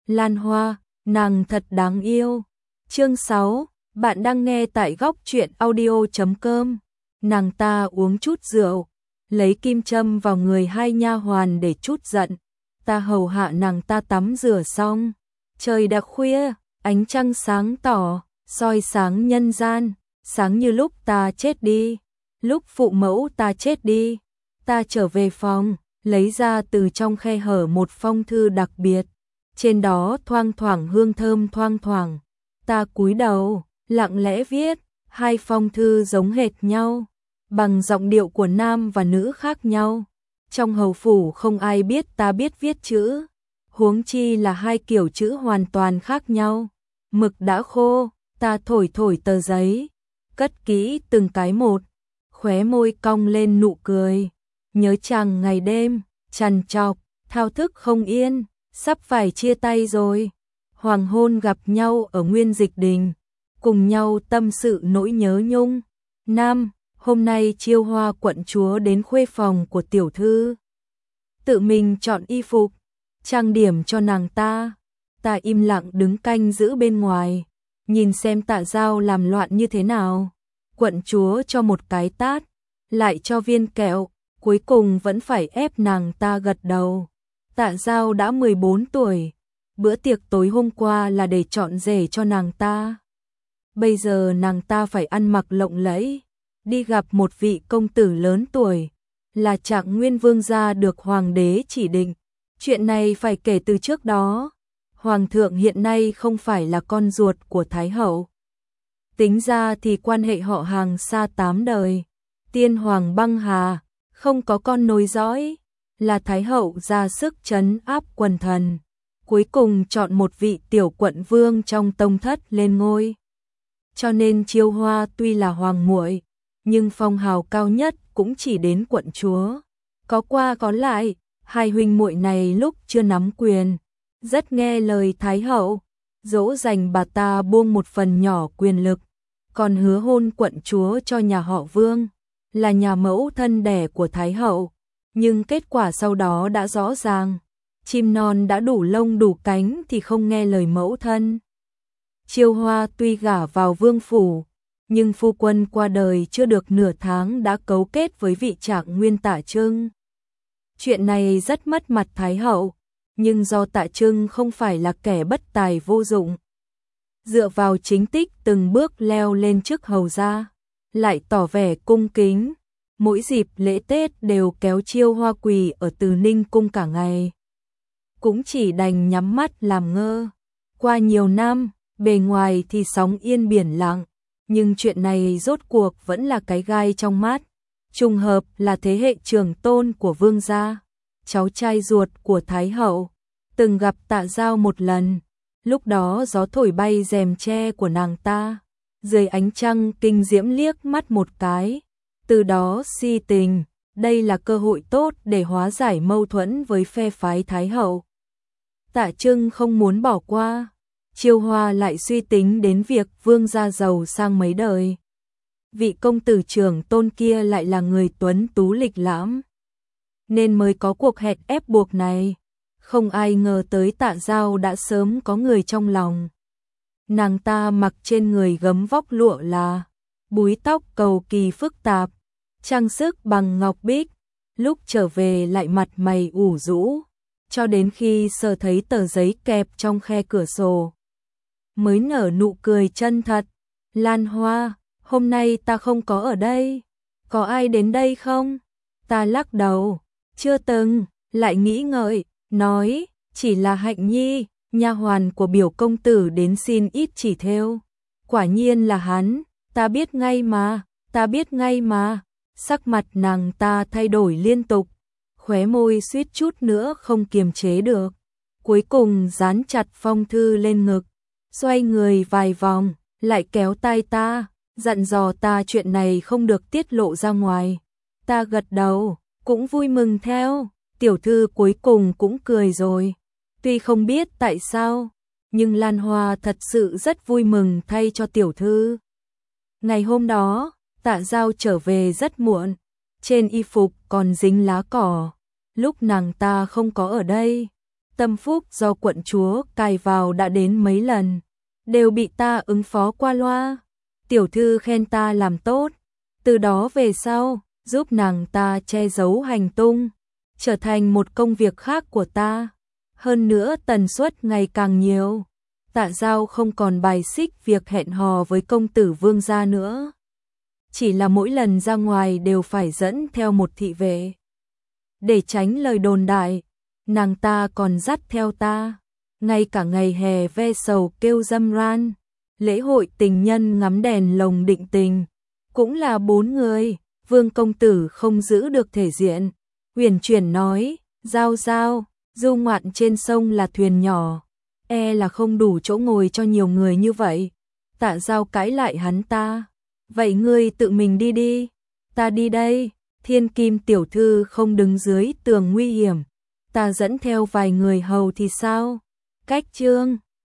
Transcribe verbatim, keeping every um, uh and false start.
Lan Hoa, nàng thật đáng yêu. Chương sáu, bạn đang nghe tại góc truyện audio chấm com. Nàng ta uống chút rượu, lấy kim châm vào người hai nha hoàn để trút giận. Ta hầu hạ nàng ta tắm rửa xong. Trời đã khuya, ánh trăng sáng tỏ, soi sáng nhân gian, sáng như lúc ta chết đi, lúc phụ mẫu ta chết đi. Ta trở về phòng, lấy ra từ trong khe hở một phong thư đặc biệt, trên đó thoang thoảng hương thơm thoang thoảng. Ta cúi đầu, lặng lẽ viết, hai phong thư giống hệt nhau, bằng giọng điệu của nam và nữ khác nhau. Trong hầu phủ không ai biết ta biết viết chữ, huống chi là hai kiểu chữ hoàn toàn khác nhau. Mực đã khô, ta thổi thổi tờ giấy, cất kỹ từng cái một, khóe môi cong lên nụ cười. Nhớ chàng ngày đêm, trằn trọc, thao thức không yên, sắp phải chia tay rồi. Hoàng hôn gặp nhau ở Nguyên Dịch Đình, cùng nhau tâm sự nỗi nhớ nhung. Nam, hôm nay Chiêu Hoa quận chúa đến khuê phòng của tiểu thư, tự mình chọn y phục, trang điểm cho nàng ta. Ta im lặng đứng canh giữ bên ngoài, nhìn xem Tạ Dao làm loạn như thế nào. Quận chúa cho một cái tát, lại cho viên kẹo, cuối cùng vẫn phải ép nàng ta gật đầu. Tạ Dao đã mười bốn tuổi, bữa tiệc tối hôm qua là để chọn rể cho nàng ta. Bây giờ nàng ta phải ăn mặc lộng lẫy, đi gặp một vị công tử lớn tuổi, là Trạng Nguyên vương gia được hoàng đế chỉ định. Chuyện này phải kể từ trước đó. Hoàng thượng hiện nay không phải là con ruột của Thái hậu. Tính ra thì quan hệ họ hàng xa tám đời. Tiên hoàng băng hà, không có con nối dõi, là Thái hậu ra sức trấn áp quần thần, cuối cùng chọn một vị tiểu quận vương trong tông thất lên ngôi. Cho nên Chiêu Hoa tuy là hoàng muội, nhưng phong hào cao nhất cũng chỉ đến quận chúa. Có qua có lại, hai huynh muội này lúc chưa nắm quyền, rất nghe lời Thái hậu, dỗ dành bà ta buông một phần nhỏ quyền lực, còn hứa hôn quận chúa cho nhà họ Vương, là nhà mẫu thân đẻ của Thái hậu. Nhưng kết quả sau đó đã rõ ràng, chim non đã đủ lông đủ cánh thì không nghe lời mẫu thân. Chiêu Hoa tuy gả vào vương phủ, nhưng phu quân qua đời chưa được nửa tháng đã cấu kết với vị Trạng Nguyên Tạ Trưng. Chuyện này rất mất mặt Thái hậu, nhưng do Tạ Trưng không phải là kẻ bất tài vô dụng, dựa vào chính tích từng bước leo lên chức hầu gia, lại tỏ vẻ cung kính. Mỗi dịp lễ Tết đều kéo Chiêu Hoa quỳ ở Từ Ninh cung cả ngày. Cũng chỉ đành nhắm mắt làm ngơ. Qua nhiều năm, bề ngoài thì sóng yên biển lặng, nhưng chuyện này rốt cuộc vẫn là cái gai trong mắt. Trùng hợp là thế hệ trưởng tôn của vương gia, cháu trai ruột của Thái hậu, từng gặp Tạ Dao một lần. Lúc đó gió thổi bay rèm tre của nàng ta, dưới ánh trăng kinh diễm liếc mắt một cái. Từ đó si tình, đây là cơ hội tốt để hóa giải mâu thuẫn với phe phái Thái hậu. Tạ Trưng không muốn bỏ qua, Chiêu Hoa lại suy tính đến việc vương gia giàu sang mấy đời. Vị công tử trưởng tôn kia lại là người tuấn tú lịch lãm, nên mới có cuộc hẹn ép buộc này. Không ai ngờ tới Tạ Dao đã sớm có người trong lòng. Nàng ta mặc trên người gấm vóc lụa là, búi tóc cầu kỳ phức tạp, trang sức bằng ngọc bích, lúc trở về lại mặt mày ủ rũ, cho đến khi sờ thấy tờ giấy kẹp trong khe cửa sổ, mới nở nụ cười chân thật. Lan Hoa, hôm nay ta không có ở đây, có ai đến đây không? Ta lắc đầu, chưa từng, lại nghĩ ngợi, nói, chỉ là Hạnh Nhi, nha hoàn của biểu công tử đến xin ít chỉ thêu. Quả nhiên là hắn, ta biết ngay mà, ta biết ngay mà. Sắc mặt nàng ta thay đổi liên tục, khóe môi suýt chút nữa không kiềm chế được. Cuối cùng dán chặt phong thư lên ngực, xoay người vài vòng, lại kéo tay ta, dặn dò ta chuyện này không được tiết lộ ra ngoài. Ta gật đầu, cũng vui mừng theo. Tiểu thư cuối cùng cũng cười rồi. Tuy không biết tại sao, nhưng Lan Hoa thật sự rất vui mừng thay cho tiểu thư. Ngày hôm đó, Tạ Dao trở về rất muộn, trên y phục còn dính lá cỏ. Lúc nàng ta không có ở đây, tâm phúc do quận chúa cài vào đã đến mấy lần, đều bị ta ứng phó qua loa. Tiểu thư khen ta làm tốt, từ đó về sau, giúp nàng ta che giấu hành tung, trở thành một công việc khác của ta. Hơn nữa tần suất ngày càng nhiều, Tạ Giao không còn bài xích việc hẹn hò với công tử Vương gia nữa. Chỉ là mỗi lần ra ngoài đều phải dẫn theo một thị vệ. Để tránh lời đồn đại, nàng ta còn dắt theo ta, ngay cả ngày hè ve sầu kêu dâm ran, lễ hội tình nhân ngắm đèn lồng định tình, cũng là bốn người. Vương công tử không giữ được thể diện, huyền chuyển nói, Giao Giao, du ngoạn trên sông là thuyền nhỏ, e là không đủ chỗ ngồi cho nhiều người như vậy. Tạ Giao cãi lại hắn ta, vậy ngươi tự mình đi đi, ta đi đây. Thiên Kim tiểu thư không đứng dưới tường nguy hiểm, ta dẫn theo vài người hầu thì sao? Cách chương